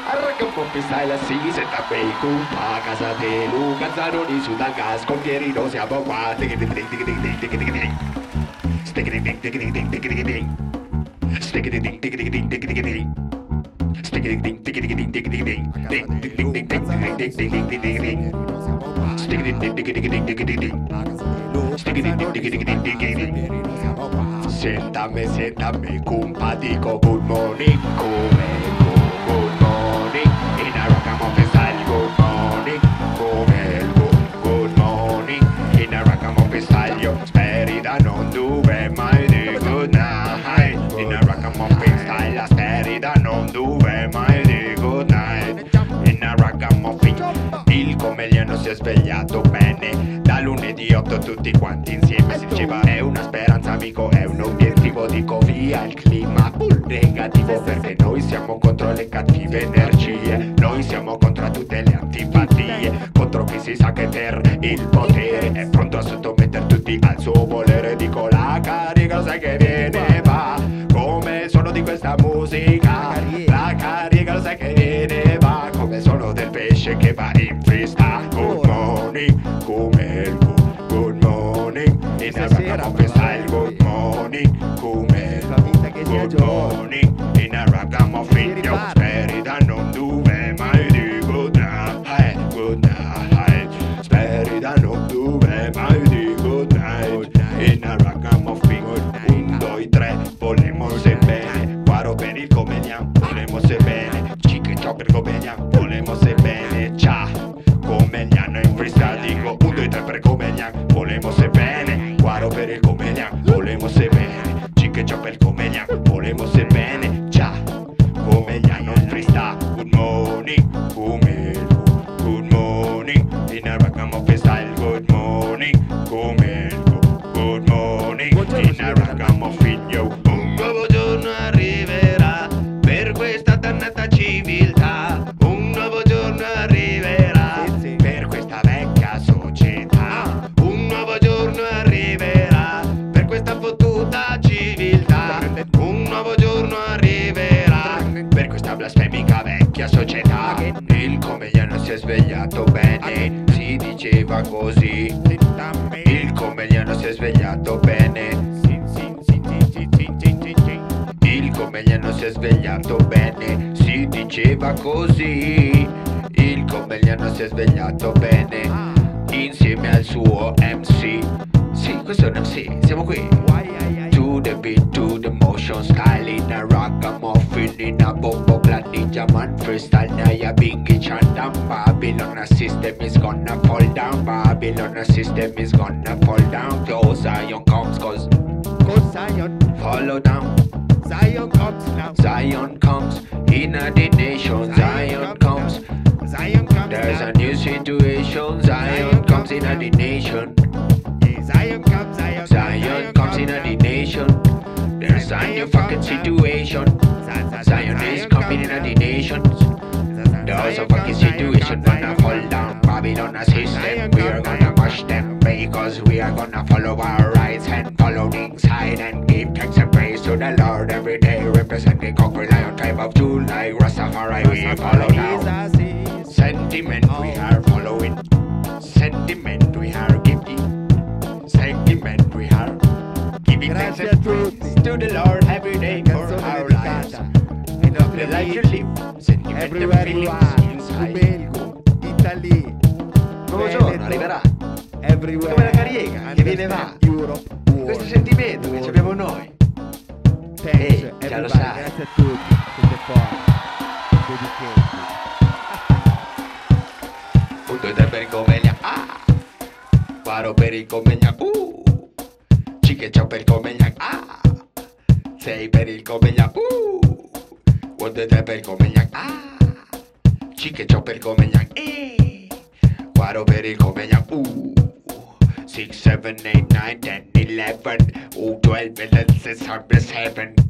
Arranca un po' freestyle así, senta quei compa a casa de Luca Zanoni su dal gas, con Pierino siamo qua. Sentame, compa, dico good morning, come good morning, in a ragamuffin style, good morning, come good morning, in a ragamuffin style, io speri da non dove mai di good night, in a ragamuffin style, speri da non dove mai di good night, in a ragamuffin. Il comediano si è svegliato bene, da lunedì 8 tutti quanti insieme si diceva è una speranza amico, è un obiettivo, dico via il clima negativo perché noi siamo contro le cattive energie, noi siamo contro tutte le antipatie, contro chi si sa che per il potere è pronto a sottomettere tutti al suo volere, dico la carica lo sai che viene va, come il suono di questa musica, la carica lo sai che viene va, come il suono del pesce che va in freestyle, good morning, come il good morning, in a ragamuffin style, good morning, come good morning, in a ragamuffin, io speri da non dove mai di good night, speri da non dove mai di good night, in a ragamuffin, 1, 2, 3, volemo se bene, guaro per il comedian, volemo se bene, chicken chop per comedian, volemo se bene, ciao, comediano in freestyle, dico 1, 2, 3 per comedian, volemo se bene, guaro per il comedian, volemo se bene, chicken chop per il comedian, volemo se bene, ciao, comediano in freestyle, good morning, good morning, in a ragamuffin style, good morning, good morning, in a ragamuffin, yo. Un nuovo giorno arriverà per questa dannata civiltà, un nuovo giorno arriverà per questa vecchia società, un nuovo giorno arriverà per questa fottuta civiltà, un nuovo giorno arriverà per questa blasfemica vecchia società. Il comediano si è svegliato bene, si diceva così, il comediano si è svegliato bene, il comediano si è svegliato bene, si diceva così, il comediano si è svegliato bene, insieme al suo MC, sì questo è un MC, siamo qui, to the beat, to the motion, style in a ragamuffin, in a bombo clad ninja man freestyle, naya bingy chandam, Babylon system is gonna fall down, Babylon system is gonna fall down, cause Zion comes, cause Zion follow down, Zion comes now, Zion comes in a the nation, Zion comes, there's a new situation, Zion comes in a the nation, Zion comes in a the nation, there's a new fucking situation, Zion is coming in a the nation, there's a fucking situation gonna fall down, Babylon system, we are gonna mash them because we are gonna follow our rights and follow the inside and give thanks and praise to the Lord every day, representing conquer Zion tribe of July, Rastafari we follow now, sentiment we are following, sentiment we are giving, sentiment we are giving thanks and praise to the Lord every day for our lives, the life you live, sentiment and feelings inside. Nuovo giorno arriverà, come la carica che viene va, questo sentimento che abbiamo noi, già lo sai. Grazie a tutti, siete forti, dedicheti. Un, due, tre per il comegna, guaro per il comegna, chicken chop per il comegna, 6 per il comegna, 1, 2, 3 per il comegna, chicken chop per il comegna, guaro per il comegna, 6, 7, 8, 9, 10, 11, 12, 11, 6, 7